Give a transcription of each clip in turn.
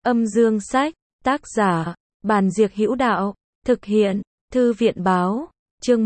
Âm dương sách, tác giả, Bàn Diệc Hữu Đạo, thực hiện, Thư viện Báo, chương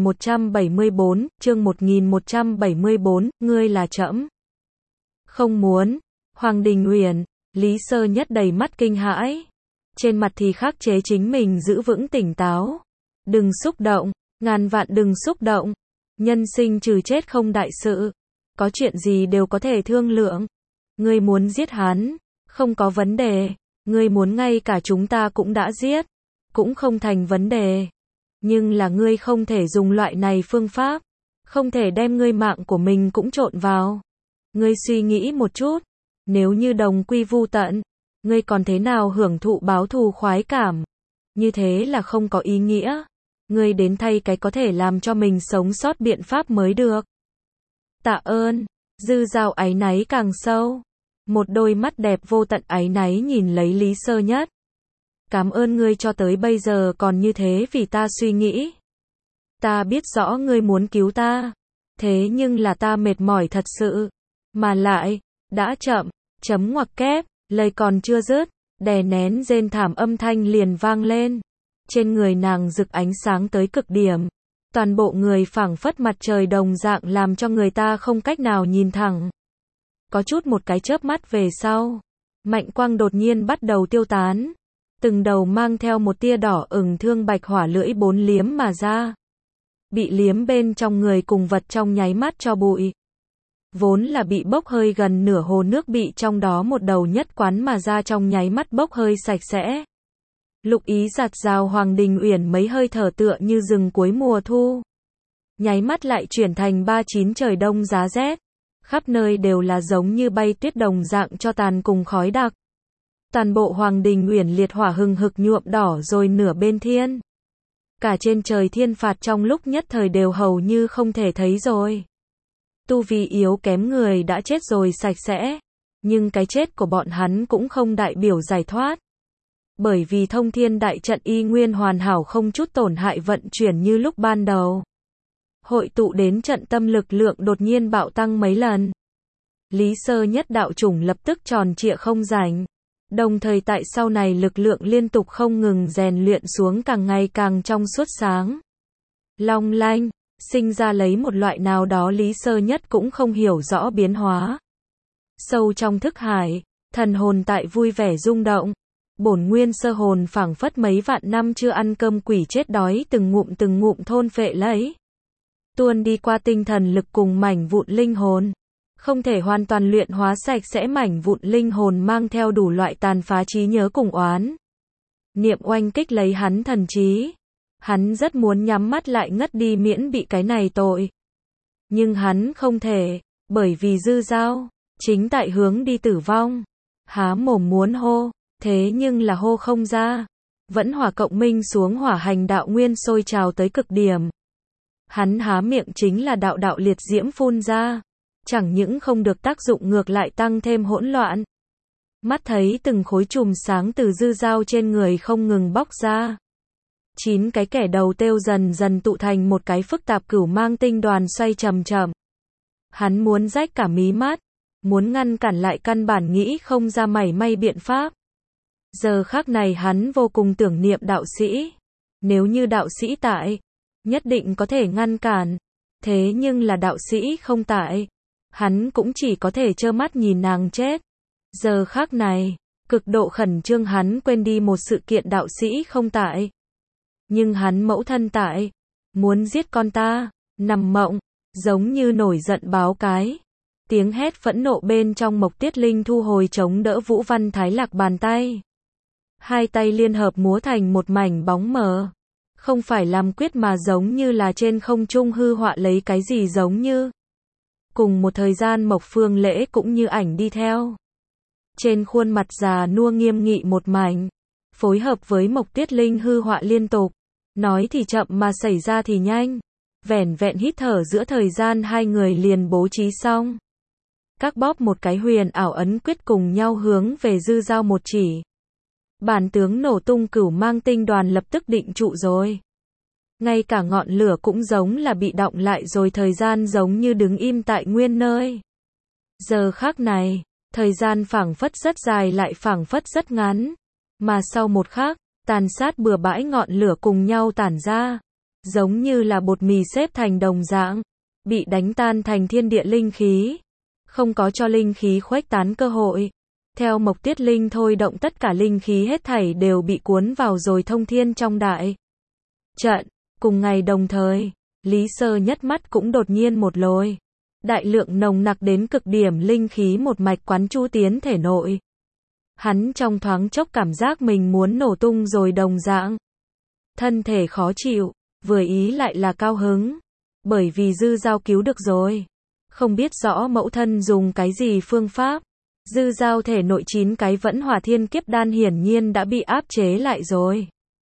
1174, ngươi là trẫm không muốn. Hoàng Đình Uyển, Lý Sơ Nhất đầy mắt kinh hãi. Trên mặt thì khắc chế chính mình giữ vững tỉnh táo. Đừng xúc động, ngàn vạn đừng xúc động. Nhân sinh trừ chết không đại sự. Có chuyện gì đều có thể thương lượng. Ngươi muốn giết hắn, không có vấn đề. Ngươi muốn ngay cả chúng ta cũng đã giết, cũng không thành vấn đề. Nhưng là ngươi không thể dùng loại này phương pháp. Không thể đem ngươi mạng của mình cũng trộn vào. Ngươi suy nghĩ một chút. Nếu như đồng quy vu tận, ngươi còn thế nào hưởng thụ báo thù khoái cảm? Như thế là không có ý nghĩa. Ngươi đến thay cái có thể làm cho mình sống sót biện pháp mới được. Tạ ơn. Dư Dao áy náy càng sâu. Một đôi mắt đẹp vô tận áy náy nhìn lấy Lý Sơ Nhất. Cảm ơn ngươi cho tới bây giờ còn như thế vì ta suy nghĩ. Ta biết rõ ngươi muốn cứu ta. Thế nhưng là ta mệt mỏi thật sự. Mà lại, đã chậm, chấm ngoặc kép, lời còn chưa dứt, đè nén rên thảm âm thanh liền vang lên. Trên người nàng rực ánh sáng tới cực điểm. Toàn bộ người phảng phất mặt trời đồng dạng làm cho người ta không cách nào nhìn thẳng. Có chút một cái chớp mắt về sau, mạnh quang đột nhiên bắt đầu tiêu tán. Từng đầu mang theo một tia đỏ ửng thương bạch hỏa lưỡi bốn liếm mà ra. Bị liếm bên trong người cùng vật trong nháy mắt cho bụi. Vốn là bị bốc hơi gần nửa hồ nước bị trong đó một đầu nhất quán mà ra trong nháy mắt bốc hơi sạch sẽ. Lục ý giạt rào Hoàng Đình Uyển mấy hơi thở tựa như rừng cuối mùa thu. Nháy mắt lại chuyển thành 39 trời đông giá rét. Khắp nơi đều là giống như bay tuyết đồng dạng cho tàn cùng khói đặc. Toàn bộ Hoàng Đình Uyển liệt hỏa hừng hực nhuộm đỏ rồi nửa bên thiên. Cả trên trời thiên phạt trong lúc nhất thời đều hầu như không thể thấy rồi. Tu vi yếu kém người đã chết rồi sạch sẽ. Nhưng cái chết của bọn hắn cũng không đại biểu giải thoát. Bởi vì thông thiên đại trận y nguyên hoàn hảo không chút tổn hại vận chuyển như lúc ban đầu. Hội tụ đến trận tâm lực lượng đột nhiên bạo tăng mấy lần. Lý Sơ Nhất đạo chủng lập tức tròn trịa không rảnh. Đồng thời tại sau này lực lượng liên tục không ngừng rèn luyện xuống càng ngày càng trong suốt sáng. Long lanh, sinh ra lấy một loại nào đó Lý Sơ Nhất cũng không hiểu rõ biến hóa. Sâu trong thức hải, thần hồn tại vui vẻ rung động. Bổn nguyên sơ hồn phảng phất mấy vạn năm chưa ăn cơm quỷ chết đói từng ngụm thôn phệ lấy. Tuôn đi qua tinh thần lực cùng mảnh vụn linh hồn. Không thể hoàn toàn luyện hóa sạch sẽ mảnh vụn linh hồn mang theo đủ loại tàn phá trí nhớ cùng oán. Niệm oanh kích lấy hắn thần trí. Hắn rất muốn nhắm mắt lại ngất đi miễn bị cái này tội. Nhưng hắn không thể, bởi vì Dư Dao chính tại hướng đi tử vong. Há mồm muốn hô, thế nhưng là hô không ra. Vẫn hỏa cộng minh xuống hỏa hành đạo nguyên sôi trào tới cực điểm. Hắn há miệng chính là đạo đạo liệt diễm phun ra. Chẳng những không được tác dụng ngược lại tăng thêm hỗn loạn. Mắt thấy từng khối chùm sáng từ Dư Dao trên người không ngừng bóc ra. 9 cái kẻ đầu têu dần dần tụ thành một cái phức tạp cửu mang tinh đoàn xoay chậm chậm. Hắn muốn rách cả mí mắt. Muốn ngăn cản lại căn bản nghĩ không ra mảy may biện pháp. Giờ khắc này hắn vô cùng tưởng niệm đạo sĩ. Nếu như đạo sĩ tại, nhất định có thể ngăn cản. Thế nhưng là đạo sĩ không tại. Hắn cũng chỉ có thể trơ mắt nhìn nàng chết. Giờ khắc này, cực độ khẩn trương hắn quên đi một sự kiện đạo sĩ không tại. Nhưng hắn mẫu thân tại. Muốn giết con ta, nằm mộng, giống như nổi giận báo cái. Tiếng hét phẫn nộ bên trong Mộc Tiết Linh thu hồi chống đỡ Vũ Văn Thái Lạc bàn tay. Hai tay liên hợp múa thành một mảnh bóng mờ. Không phải làm quyết mà giống như là trên không trung hư họa lấy cái gì giống như. Cùng một thời gian Mộc Phương Lễ cũng như ảnh đi theo. Trên khuôn mặt già nua nghiêm nghị một mảnh. Phối hợp với Mộc Tiết Linh hư họa liên tục. Nói thì chậm mà xảy ra thì nhanh. Vẻn vẹn hít thở giữa thời gian hai người liền bố trí xong. Các bóp một cái huyền ảo ấn quyết cùng nhau hướng về Dư Dao một chỉ. Bản tướng nổ tung cửu mang tinh đoàn lập tức định trụ rồi. Ngay cả ngọn lửa cũng giống là bị đọng lại rồi thời gian giống như đứng im tại nguyên nơi. Giờ khắc này, Thời gian phảng phất rất dài lại phảng phất rất ngắn. Mà sau một khắc, tàn sát bừa bãi ngọn lửa cùng nhau tản ra. Giống như là bột mì xếp thành đồng dạng. Bị đánh tan thành thiên địa linh khí. Không có cho linh khí khuếch tán cơ hội. Theo Mộc Tiết Linh thôi động tất cả linh khí hết thảy đều bị cuốn vào rồi thông thiên trong đại trận. Cùng ngày đồng thời, Lý Sơ Nhất mắt cũng đột nhiên một lồi. Đại lượng nồng nặc đến cực điểm linh khí một mạch quán chu tiến thể nội. Hắn trong thoáng chốc cảm giác mình muốn nổ tung rồi đồng dạng. Thân thể khó chịu, vừa ý lại là cao hứng. Bởi vì Dư Dao cứu được rồi. Không biết rõ mẫu thân dùng cái gì phương pháp. Dư Dao thể nội 9 cái vẫn hỏa thiên kiếp đan hiển nhiên đã bị áp chế lại rồi.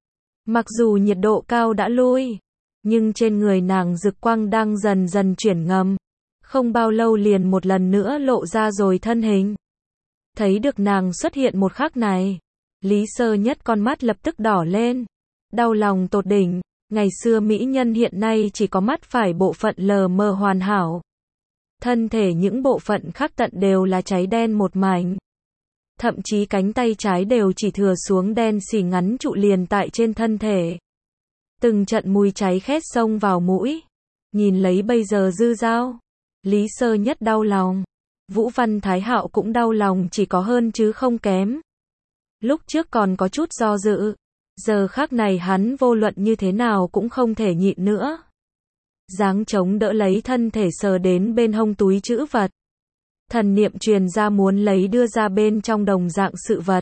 Mặc dù nhiệt độ cao đã lui, nhưng trên người nàng dực quang đang dần dần chuyển ngầm. Không bao lâu liền một lần nữa lộ ra rồi thân hình. Thấy được nàng xuất hiện một khắc này, Lý Sơ Nhất con mắt lập tức đỏ lên. Đau lòng tột đỉnh, ngày xưa mỹ nhân hiện nay chỉ có mắt phải bộ phận lờ mờ hoàn hảo. Thân thể những bộ phận khác tận đều là cháy đen một mảnh. Thậm chí cánh tay trái đều chỉ thừa xuống đen xì ngắn trụ liền tại trên thân thể. Từng trận mùi cháy khét xông vào mũi. Nhìn lấy bây giờ Dư Dao, Lý Sơ Nhất đau lòng. Vũ Văn Thái Hạo cũng đau lòng, chỉ có hơn chứ không kém. Lúc trước còn có chút do dự, giờ khắc này hắn vô luận như thế nào cũng không thể nhịn nữa. Giáng chống đỡ lấy thân thể sờ đến bên hông túi trữ vật. Thần niệm truyền ra muốn lấy đưa ra bên trong đồng dạng sự vật.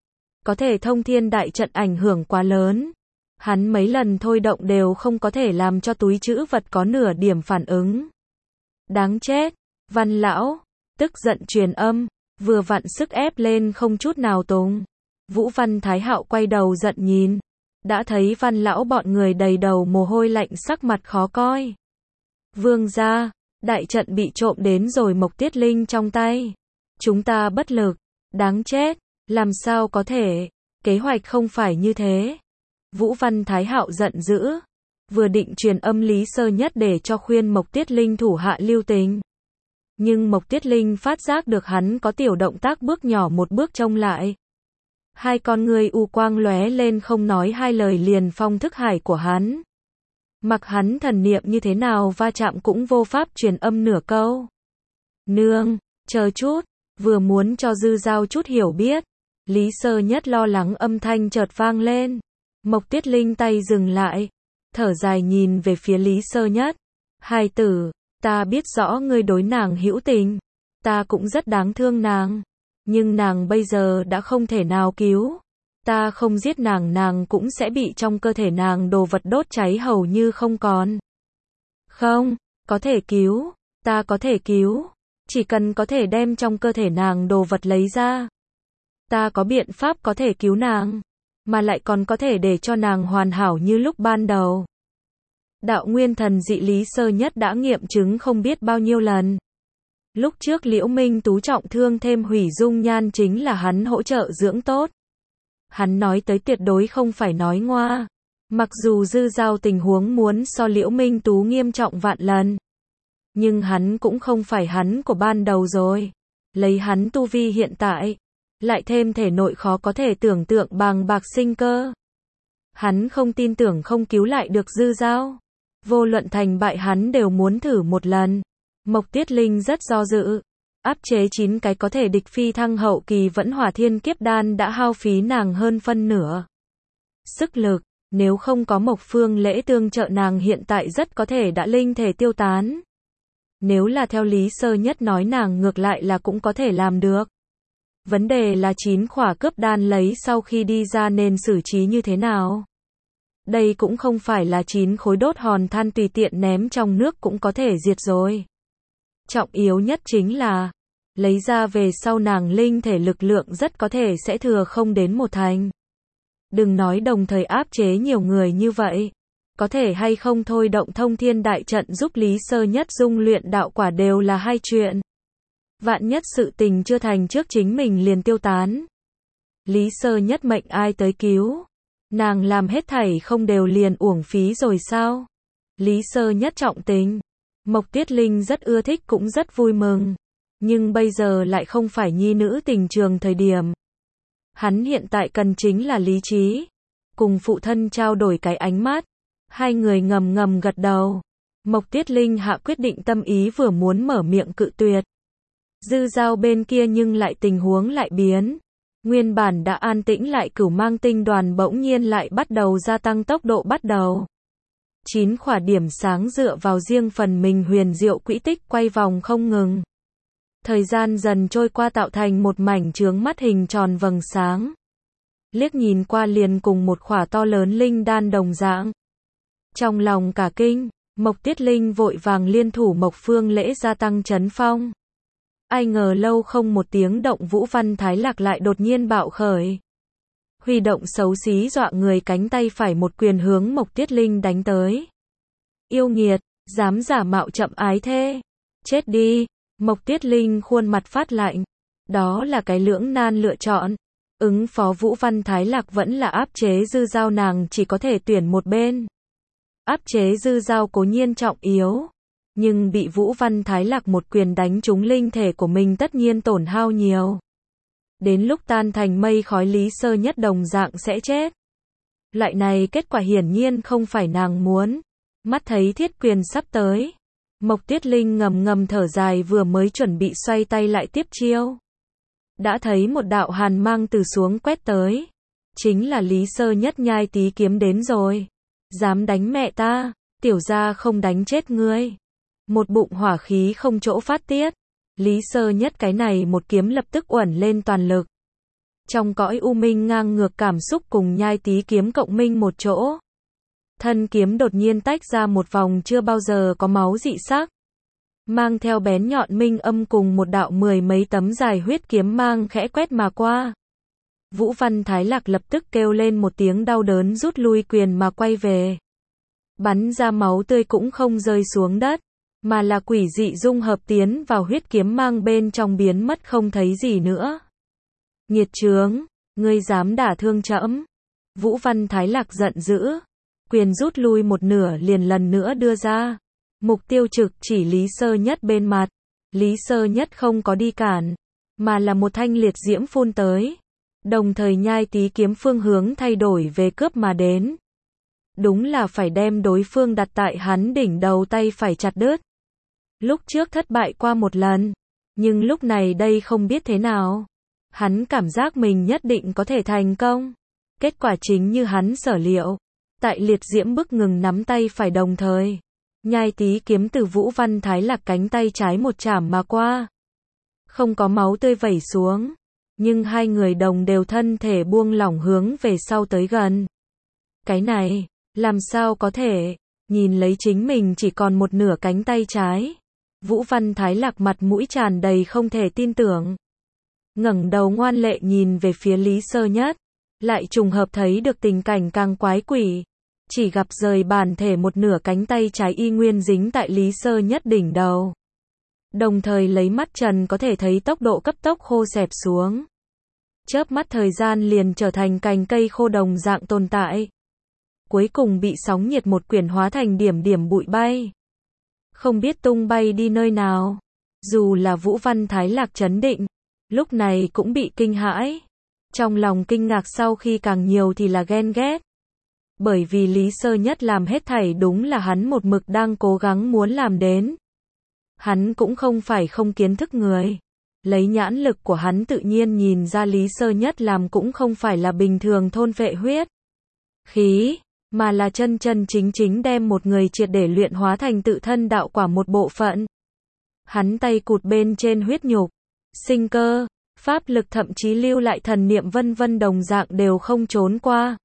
Có thể thông thiên đại trận ảnh hưởng quá lớn. Hắn mấy lần thôi động đều không có thể làm cho túi trữ vật có nửa điểm phản ứng. Đáng chết, Văn lão, tức giận truyền âm, vừa vặn sức ép lên không chút nào túng. Vũ Văn Thái Hạo quay đầu giận nhìn, đã thấy Văn lão bọn người đầy đầu mồ hôi lạnh sắc mặt khó coi. Vương gia, đại trận bị trộm đến rồi Mộc Tiết Linh trong tay. Chúng ta bất lực, đáng chết, làm sao có thể, kế hoạch không phải như thế. Vũ Văn Thái Hạo giận dữ, vừa định truyền âm Lý Sơ Nhất để cho khuyên Mộc Tiết Linh thủ hạ lưu tình. Nhưng Mộc Tiết Linh phát giác được hắn có tiểu động tác bước nhỏ một bước trông lại. Hai con người u quang lóe lên không nói hai lời liền phong thức hải của hắn. Mặc hắn thần niệm như thế nào va chạm cũng vô pháp truyền âm nửa câu. Nương, chờ chút, vừa muốn cho Dư Dao chút hiểu biết. Lý Sơ Nhất lo lắng âm thanh chợt vang lên. Mộc Tiết Linh tay dừng lại, thở dài nhìn về phía Lý Sơ Nhất. Hài tử, ta biết rõ ngươi đối nàng hữu tình, ta cũng rất đáng thương nàng, nhưng nàng bây giờ đã không thể nào cứu. Ta không giết nàng, nàng cũng sẽ bị trong cơ thể nàng đồ vật đốt cháy hầu như không còn. Không, có thể cứu, ta có thể cứu, chỉ cần có thể đem trong cơ thể nàng đồ vật lấy ra. Ta có biện pháp có thể cứu nàng, mà lại còn có thể để cho nàng hoàn hảo như lúc ban đầu. Đạo nguyên thần dị Lý Sơ Nhất đã nghiệm chứng không biết bao nhiêu lần. Lúc trước Liễu Minh Tú trọng thương thêm hủy dung nhan chính là hắn hỗ trợ dưỡng tốt. Hắn nói tới tuyệt đối không phải nói ngoa. Mặc dù Dư Dao tình huống muốn so Liễu Minh Tú nghiêm trọng vạn lần, nhưng hắn cũng không phải hắn của ban đầu rồi. Lấy hắn tu vi hiện tại, lại thêm thể nội khó có thể tưởng tượng bàng bạc sinh cơ. Hắn không tin tưởng không cứu lại được Dư Dao. Vô luận thành bại hắn đều muốn thử một lần. Mộc Tiết Linh rất do dự. Áp chế 9 cái có thể địch phi thăng hậu kỳ vẫn hỏa thiên kiếp đan đã hao phí nàng hơn phân nửa sức lực. Nếu không có Mộc Phương Lễ tương trợ nàng hiện tại rất có thể đã linh thể tiêu tán. Nếu là theo Lý Sơ Nhất nói nàng ngược lại là cũng có thể làm được. Vấn đề là 9 khỏa cướp đan lấy sau khi đi ra nên xử trí như thế nào? Đây cũng không phải là 9 khối đốt hòn than tùy tiện ném trong nước cũng có thể diệt rồi. Trọng yếu nhất chính là, lấy ra về sau nàng linh thể lực lượng rất có thể sẽ thừa không đến một thành. Đừng nói đồng thời áp chế nhiều người như vậy. Có thể hay không thôi động thông thiên đại trận giúp Lý Sơ Nhất dung luyện đạo quả đều là hai chuyện. Vạn nhất sự tình chưa thành trước chính mình liền tiêu tán. Lý Sơ Nhất mệnh ai tới cứu? Nàng làm hết thảy không đều liền uổng phí rồi sao? Lý Sơ Nhất trọng tình. Mộc Tiết Linh rất ưa thích cũng rất vui mừng. Nhưng bây giờ lại không phải nhi nữ tình trường thời điểm. Hắn hiện tại cần chính là lý trí. Cùng phụ thân trao đổi cái ánh mắt. Hai người ngầm ngầm gật đầu. Mộc Tiết Linh hạ quyết định tâm ý vừa muốn mở miệng cự tuyệt. Dư Dao bên kia nhưng lại tình huống lại biến. Nguyên bản đã an tĩnh lại Cửu Mang tinh đoàn bỗng nhiên lại bắt đầu gia tăng tốc độ bắt đầu. 9 khỏa điểm sáng dựa vào riêng phần mình huyền diệu quỹ tích quay vòng không ngừng. Thời gian dần trôi qua tạo thành một mảnh chướng mắt hình tròn vầng sáng. Liếc nhìn qua liền cùng một khỏa to lớn linh đan đồng dạng. Trong lòng cả kinh, Mộc Tiết Linh vội vàng liên thủ Mộc Phương Lễ gia tăng chấn phong. Ai ngờ lâu không một tiếng động Vũ Văn Thái Lạc lại đột nhiên bạo khởi. Huy động xấu xí dọa người cánh tay phải một quyền hướng Mộc Tiết Linh đánh tới. Yêu nghiệt, dám giả mạo chậm ái thê. Chết đi, Mộc Tiết Linh khuôn mặt phát lạnh. Đó là cái lưỡng nan lựa chọn. Ứng phó Vũ Văn Thái Lạc vẫn là áp chế Dư Dao, nàng chỉ có thể tuyển một bên. Áp chế Dư Dao cố nhiên trọng yếu. Nhưng bị Vũ Văn Thái Lạc một quyền đánh trúng linh thể của mình tất nhiên tổn hao nhiều. Đến lúc tan thành mây khói Lý Sơ Nhất đồng dạng sẽ chết. Loại này kết quả hiển nhiên không phải nàng muốn. Mắt thấy thiết quyền sắp tới. Mộc Tiết Linh ngầm ngầm thở dài vừa mới chuẩn bị xoay tay lại tiếp chiêu. Đã thấy một đạo hàn mang từ xuống quét tới. Chính là Lý Sơ Nhất nhai tí kiếm đến rồi. Dám đánh mẹ ta, tiểu gia không đánh chết ngươi. Một bụng hỏa khí không chỗ phát tiết. Lý Sơ Nhất cái này một kiếm lập tức uẩn lên toàn lực. Trong cõi u minh ngang ngược cảm xúc cùng nhai tí kiếm cộng minh một chỗ. Thân kiếm đột nhiên tách ra một vòng chưa bao giờ có máu dị sắc. Mang theo bén nhọn minh âm cùng một đạo 10 mấy tấm dài huyết kiếm mang khẽ quét mà qua. Vũ Văn Thái Lạc lập tức kêu lên một tiếng đau đớn rút lui quyền mà quay về. Bắn ra máu tươi cũng không rơi xuống đất. Mà là quỷ dị dung hợp tiến vào huyết kiếm mang bên trong biến mất không thấy gì nữa. Nghiệt chướng, ngươi dám đả thương trẫm. Vũ Văn Thái Lạc giận dữ. Quyền rút lui một nửa liền lần nữa đưa ra. Mục tiêu trực chỉ Lý Sơ Nhất bên mặt. Lý Sơ Nhất không có đi cản. Mà là một thanh liệt diễm phun tới. Đồng thời nhai tí kiếm phương hướng thay đổi về cướp mà đến. Đúng là phải đem đối phương đặt tại hắn đỉnh đầu tay phải chặt đứt. Lúc trước thất bại qua một lần, nhưng lúc này đây không biết thế nào. Hắn cảm giác mình nhất định có thể thành công. Kết quả chính như hắn sở liệu. Tại liệt diễm bức ngừng nắm tay phải đồng thời. Nhai tí kiếm từ Vũ Văn Thái Lạc cánh tay trái một chảm mà qua. Không có máu tươi vẩy xuống. Nhưng hai người đồng đều thân thể buông lỏng hướng về sau tới gần. Cái này, làm sao có thể, nhìn lấy chính mình chỉ còn một nửa cánh tay trái. Vũ Văn Thái Lạc mặt mũi tràn đầy không thể tin tưởng. Ngẩng đầu ngoan lệ nhìn về phía Lý Sơ Nhất. Lại trùng hợp thấy được tình cảnh càng quái quỷ. Chỉ gặp rời bản thể một nửa cánh tay trái y nguyên dính tại Lý Sơ Nhất đỉnh đầu. Đồng thời lấy mắt trần có thể thấy tốc độ cấp tốc khô xẹp xuống. Chớp mắt thời gian liền trở thành cành cây khô đồng dạng tồn tại. Cuối cùng bị sóng nhiệt một quyển hóa thành điểm điểm bụi bay. Không biết tung bay đi nơi nào. Dù là Vũ Văn Thái Lạc chấn định, lúc này cũng bị kinh hãi. Trong lòng kinh ngạc sau khi càng nhiều thì là ghen ghét. Bởi vì Lý Sơ Nhất làm hết thảy đúng là hắn một mực đang cố gắng muốn làm đến. Hắn cũng không phải không kiến thức người. Lấy nhãn lực của hắn tự nhiên nhìn ra Lý Sơ Nhất làm cũng không phải là bình thường thôn vệ huyết khí, mà là chân chân chính chính đem một người triệt để luyện hóa thành tự thân đạo quả một bộ phận. Hắn tay cụt bên trên huyết nhục, sinh cơ, pháp lực thậm chí lưu lại thần niệm vân vân đồng dạng đều không trốn qua.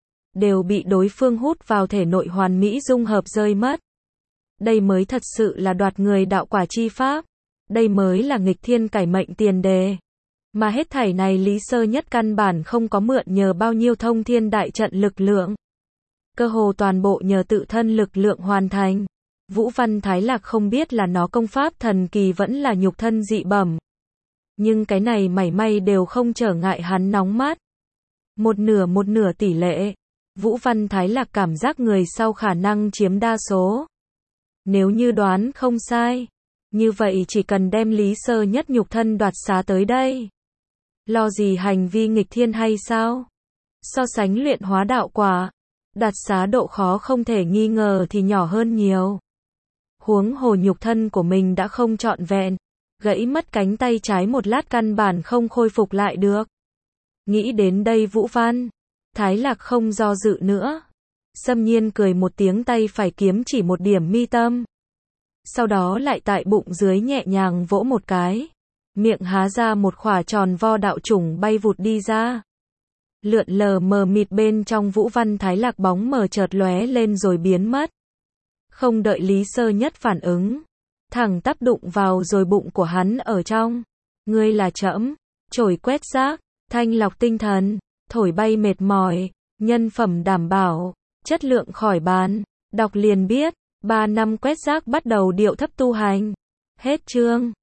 Đều bị đối phương hút vào thể nội hoàn mỹ dung hợp rơi mất. Đây mới thật sự là đoạt người đạo quả chi pháp. Đây mới là nghịch thiên cải mệnh tiền đề. Mà hết thảy này Lý Sơ Nhất căn bản không có mượn nhờ bao nhiêu thông thiên đại trận lực lượng. Cơ hồ toàn bộ nhờ tự thân lực lượng hoàn thành. Vũ Văn Thái Lạc không biết là nó công pháp thần kỳ vẫn là nhục thân dị bẩm. Nhưng cái này mảy may đều không trở ngại hắn nóng mắt. Một nửa tỷ lệ. Vũ Văn Thái Lạc cảm giác người sau khả năng chiếm đa số. Nếu như đoán không sai, Như vậy chỉ cần đem Lý Sơ Nhất nhục thân đoạt xá tới đây. Lo gì hành vi nghịch thiên hay sao? So sánh luyện hóa đạo quả, đoạt xá độ khó không thể nghi ngờ thì nhỏ hơn nhiều. Huống hồ nhục thân của mình đã không trọn vẹn, gãy mất cánh tay trái một lát căn bản không khôi phục lại được. Nghĩ đến đây Vũ Văn, Thái Lạc không do dự nữa. Xâm Nhiên cười một tiếng, tay phải kiếm chỉ một điểm mi tâm. Sau đó lại tại bụng dưới nhẹ nhàng vỗ một cái. Miệng há ra một khỏa tròn vo đạo chủng bay vụt đi ra. Lượn lờ mờ mịt bên trong Vũ Văn Thái Lạc bóng mờ chợt lóe lên rồi biến mất. Không đợi Lý Sơ Nhất phản ứng, thẳng tắp đụng vào rồi bụng của hắn ở trong. Ngươi là trẫm, chổi quét rác, thanh lọc tinh thần, thổi bay mệt mỏi, nhân phẩm đảm bảo, chất lượng khỏi bàn. Đọc liền biết, 3 năm quét rác bắt đầu điệu thấp tu hành. Hết chương.